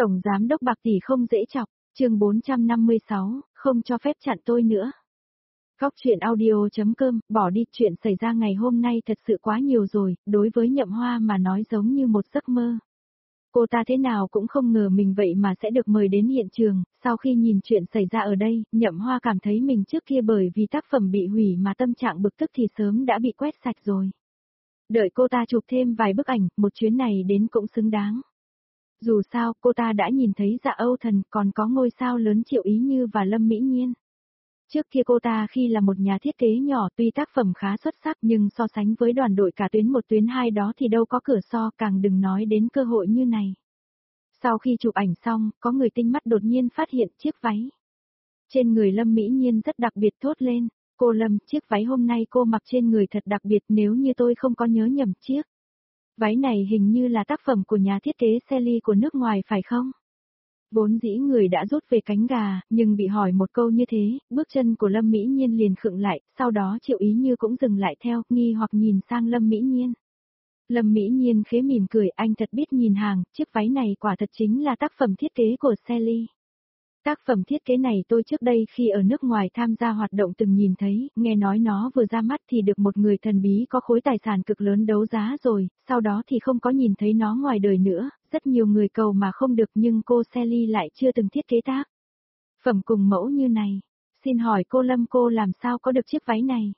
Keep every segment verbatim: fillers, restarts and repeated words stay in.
Tổng giám đốc Bạc tỷ không dễ chọc, chương bốn trăm năm mươi sáu, không cho phép chặn tôi nữa. Góc truyện audio.com, bỏ đi, chuyện xảy ra ngày hôm nay thật sự quá nhiều rồi, đối với Nhậm Hoa mà nói giống như một giấc mơ. Cô ta thế nào cũng không ngờ mình vậy mà sẽ được mời đến hiện trường, sau khi nhìn chuyện xảy ra ở đây, Nhậm Hoa cảm thấy mình trước kia bởi vì tác phẩm bị hủy mà tâm trạng bực tức thì sớm đã bị quét sạch rồi. Đợi cô ta chụp thêm vài bức ảnh, một chuyến này đến cũng xứng đáng. Dù sao, cô ta đã nhìn thấy Dạ Âu Thần, còn có ngôi sao lớn Triệu Ý Như và Lâm Mỹ Nhiên. Trước kia cô ta khi là một nhà thiết kế nhỏ tuy tác phẩm khá xuất sắc nhưng so sánh với đoàn đội cả tuyến một tuyến hai đó thì đâu có cửa so, càng đừng nói đến cơ hội như này. Sau khi chụp ảnh xong, có người tinh mắt đột nhiên phát hiện chiếc váy trên người Lâm Mỹ Nhiên rất đặc biệt, thốt lên, cô Lâm, chiếc váy hôm nay cô mặc trên người thật đặc biệt, nếu như tôi không có nhớ nhầm chiếc váy này hình như là tác phẩm của nhà thiết kế Sally của nước ngoài phải không? Vốn dĩ người đã rút về cánh gà, nhưng bị hỏi một câu như thế, bước chân của Lâm Mỹ Nhiên liền khựng lại, sau đó Triệu Ý Như cũng dừng lại theo, nghi hoặc nhìn sang Lâm Mỹ Nhiên. Lâm Mỹ Nhiên khẽ mỉm cười, anh thật biết nhìn hàng, chiếc váy này quả thật chính là tác phẩm thiết kế của Sally. Tác phẩm thiết kế này tôi trước đây khi ở nước ngoài tham gia hoạt động từng nhìn thấy, nghe nói nó vừa ra mắt thì được một người thần bí có khối tài sản cực lớn đấu giá rồi, sau đó thì không có nhìn thấy nó ngoài đời nữa, rất nhiều người cầu mà không được nhưng cô Sally lại chưa từng thiết kế tác phẩm cùng mẫu như này. Xin hỏi cô Lâm, cô làm sao có được chiếc váy này?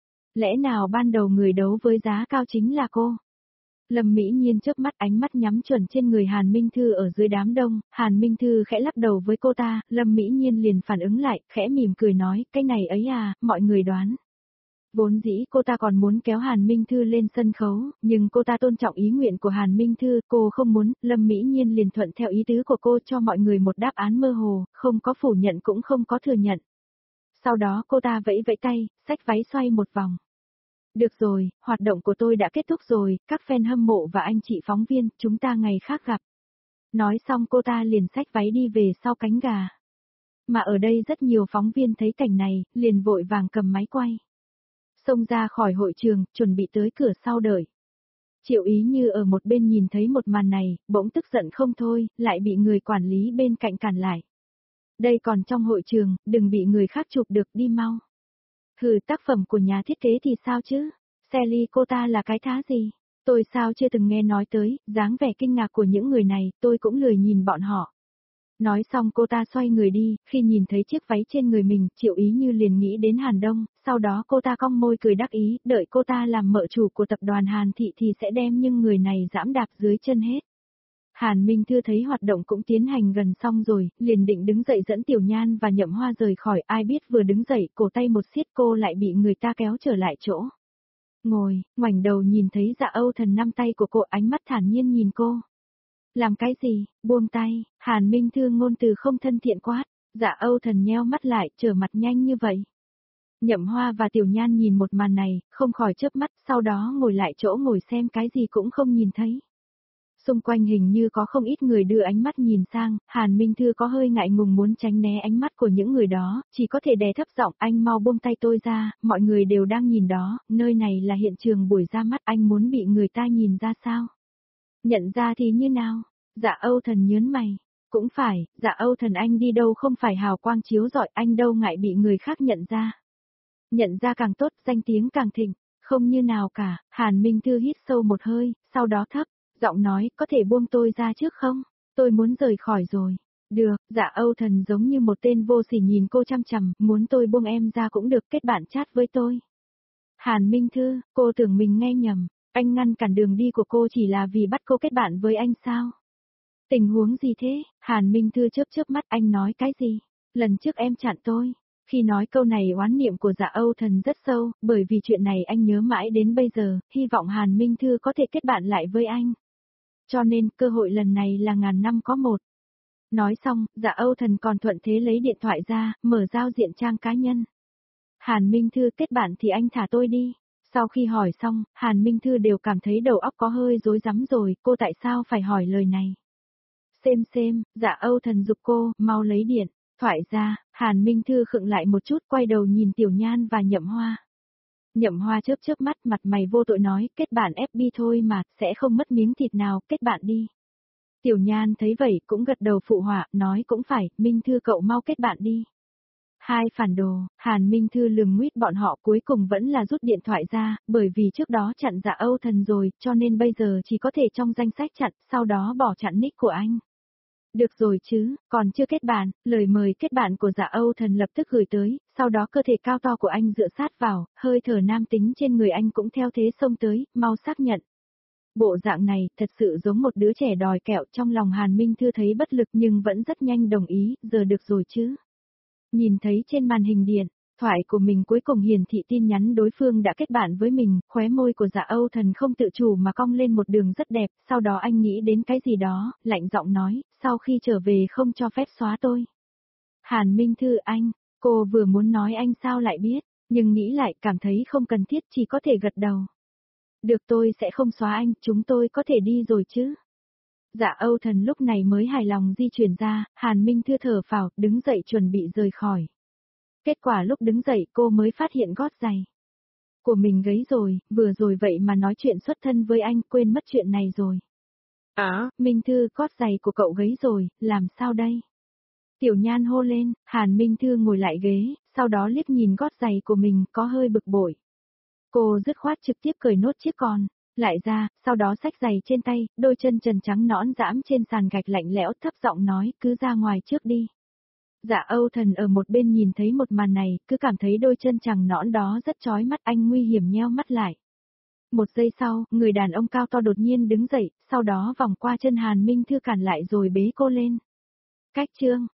Lẽ nào ban đầu người đấu với giá cao chính là cô? Lâm Mỹ Nhiên chớp mắt, ánh mắt nhắm chuẩn trên người Hàn Minh Thư ở dưới đám đông, Hàn Minh Thư khẽ lắc đầu với cô ta, Lâm Mỹ Nhiên liền phản ứng lại, khẽ mỉm cười nói, cái này ấy à, mọi người đoán. Vốn dĩ cô ta còn muốn kéo Hàn Minh Thư lên sân khấu, nhưng cô ta tôn trọng ý nguyện của Hàn Minh Thư, cô không muốn, Lâm Mỹ Nhiên liền thuận theo ý tứ của cô cho mọi người một đáp án mơ hồ, không có phủ nhận cũng không có thừa nhận. Sau đó cô ta vẫy vẫy tay, xách váy xoay một vòng. Được rồi, hoạt động của tôi đã kết thúc rồi, các fan hâm mộ và anh chị phóng viên, chúng ta ngày khác gặp. Nói xong cô ta liền xách váy đi về sau cánh gà. Mà ở đây rất nhiều phóng viên thấy cảnh này, liền vội vàng cầm máy quay. Xông ra khỏi hội trường, chuẩn bị tới cửa sau đợi. Triệu Ý Như ở một bên nhìn thấy một màn này, bỗng tức giận không thôi, lại bị người quản lý bên cạnh cản lại. Đây còn trong hội trường, đừng bị người khác chụp được, đi mau. Hừ, tác phẩm của nhà thiết kế thì sao chứ? Sally cô ta là cái thá gì? Tôi sao chưa từng nghe nói tới, dáng vẻ kinh ngạc của những người này, tôi cũng lười nhìn bọn họ. Nói xong cô ta xoay người đi, khi nhìn thấy chiếc váy trên người mình, Triệu Ý Như liền nghĩ đến Hàn Đông, sau đó cô ta cong môi cười đắc ý, đợi cô ta làm mợ chủ của tập đoàn Hàn Thị thì sẽ đem những người này giẫm đạp dưới chân hết. Hàn Minh Thư thấy hoạt động cũng tiến hành gần xong rồi, liền định đứng dậy dẫn Tiểu Nhan và Nhậm Hoa rời khỏi, ai biết vừa đứng dậy, cổ tay một siết cô lại bị người ta kéo trở lại chỗ. Ngồi, ngoảnh đầu nhìn thấy Dạ Âu Thần nắm tay của cô, ánh mắt thản nhiên nhìn cô. Làm cái gì, buông tay, Hàn Minh Thư ngôn từ không thân thiện quát, Dạ Âu Thần nheo mắt lại, trở mặt nhanh như vậy. Nhậm Hoa và Tiểu Nhan nhìn một màn này, không khỏi chớp mắt, sau đó ngồi lại chỗ ngồi xem cái gì cũng không nhìn thấy. Xung quanh hình như có không ít người đưa ánh mắt nhìn sang, Hàn Minh Thư có hơi ngại ngùng muốn tránh né ánh mắt của những người đó, chỉ có thể đè thấp giọng, anh mau buông tay tôi ra, mọi người đều đang nhìn đó, nơi này là hiện trường buổi ra mắt, anh muốn bị người ta nhìn ra sao? Nhận ra thì như nào? Dạ Âu Thần nhớn mày, cũng phải, Dạ Âu Thần anh đi đâu không phải hào quang chiếu rọi, anh đâu ngại bị người khác nhận ra. Nhận ra càng tốt, danh tiếng càng thịnh, không như nào cả, Hàn Minh Thư hít sâu một hơi, sau đó thấp giọng nói, có thể buông tôi ra trước không? Tôi muốn rời khỏi rồi. Được, Dạ Âu Thần giống như một tên vô sỉ nhìn cô chăm chằm, muốn tôi buông em ra cũng được, kết bạn chat với tôi. Hàn Minh Thư, cô tưởng mình nghe nhầm, anh ngăn cản đường đi của cô chỉ là vì bắt cô kết bạn với anh sao? Tình huống gì thế? Hàn Minh Thư chớp chớp mắt, anh nói cái gì? Lần trước em chặn tôi. Khi nói câu này oán niệm của Dạ Âu Thần rất sâu, bởi vì chuyện này anh nhớ mãi đến bây giờ, hy vọng Hàn Minh Thư có thể kết bạn lại với anh. Cho nên, cơ hội lần này là ngàn năm có một. Nói xong, Dạ Âu Thần còn thuận thế lấy điện thoại ra, mở giao diện trang cá nhân. Hàn Minh Thư, kết bạn thì anh thả tôi đi. Sau khi hỏi xong, Hàn Minh Thư đều cảm thấy đầu óc có hơi rối rắm rồi, cô tại sao phải hỏi lời này? Xem xem, Dạ Âu Thần giục cô, mau lấy điện thoại ra, Hàn Minh Thư khựng lại một chút, quay đầu nhìn Tiểu Nhan và Nhậm Hoa. Nhậm Hoa chớp chớp mắt, mặt mày vô tội nói, kết bạn ép bê thôi mà, sẽ không mất miếng thịt nào, kết bạn đi. Tiểu Nhan thấy vậy cũng gật đầu phụ họa, nói cũng phải, Minh Thư cậu mau kết bạn đi. Hai phản đồ, Hàn Minh Thư lườm nguyết bọn họ cuối cùng vẫn là rút điện thoại ra, bởi vì trước đó chặn Dạ Âu Thần rồi, cho nên bây giờ chỉ có thể trong danh sách chặn, sau đó bỏ chặn nick của anh. Được rồi chứ, còn chưa kết bạn, lời mời kết bạn của Dạ Âu Thần lập tức gửi tới, sau đó cơ thể cao to của anh dựa sát vào, hơi thở nam tính trên người anh cũng theo thế xông tới, mau xác nhận. Bộ dạng này thật sự giống một đứa trẻ đòi kẹo, trong lòng Hàn Minh Thư thấy bất lực nhưng vẫn rất nhanh đồng ý, giờ được rồi chứ. Nhìn thấy trên màn hình điện thoại của mình cuối cùng hiển thị tin nhắn đối phương đã kết bạn với mình, khóe môi của Dạ Âu Thần không tự chủ mà cong lên một đường rất đẹp, sau đó anh nghĩ đến cái gì đó, lạnh giọng nói, sau khi trở về không cho phép xóa tôi. Hàn Minh Thư anh, cô vừa muốn nói anh sao lại biết, nhưng nghĩ lại cảm thấy không cần thiết, chỉ có thể gật đầu. Được, tôi sẽ không xóa anh, chúng tôi có thể đi rồi chứ. Dạ Âu Thần lúc này mới hài lòng di chuyển ra, Hàn Minh Thư thở phào, đứng dậy chuẩn bị rời khỏi. Kết quả lúc đứng dậy cô mới phát hiện gót giày của mình gấy rồi, vừa rồi vậy mà nói chuyện xuất thân với anh, quên mất chuyện này rồi. À, Minh Thư, gót giày của cậu gấy rồi, làm sao đây? Tiểu Nhan hô lên, Hàn Minh Thư ngồi lại ghế, sau đó liếc nhìn gót giày của mình có hơi bực bội. Cô dứt khoát trực tiếp cởi nốt chiếc còn lại ra, sau đó xách giày trên tay, đôi chân trần trắng nõn dẫm trên sàn gạch lạnh lẽo, thấp giọng nói, cứ ra ngoài trước đi. Dạ Âu Thần ở một bên nhìn thấy một màn này, cứ cảm thấy đôi chân chẳng nõn đó rất chói mắt, anh nguy hiểm nheo mắt lại. Một giây sau, người đàn ông cao to đột nhiên đứng dậy, sau đó vòng qua chân Hàn Minh Thư cản lại rồi bế cô lên. Cách chương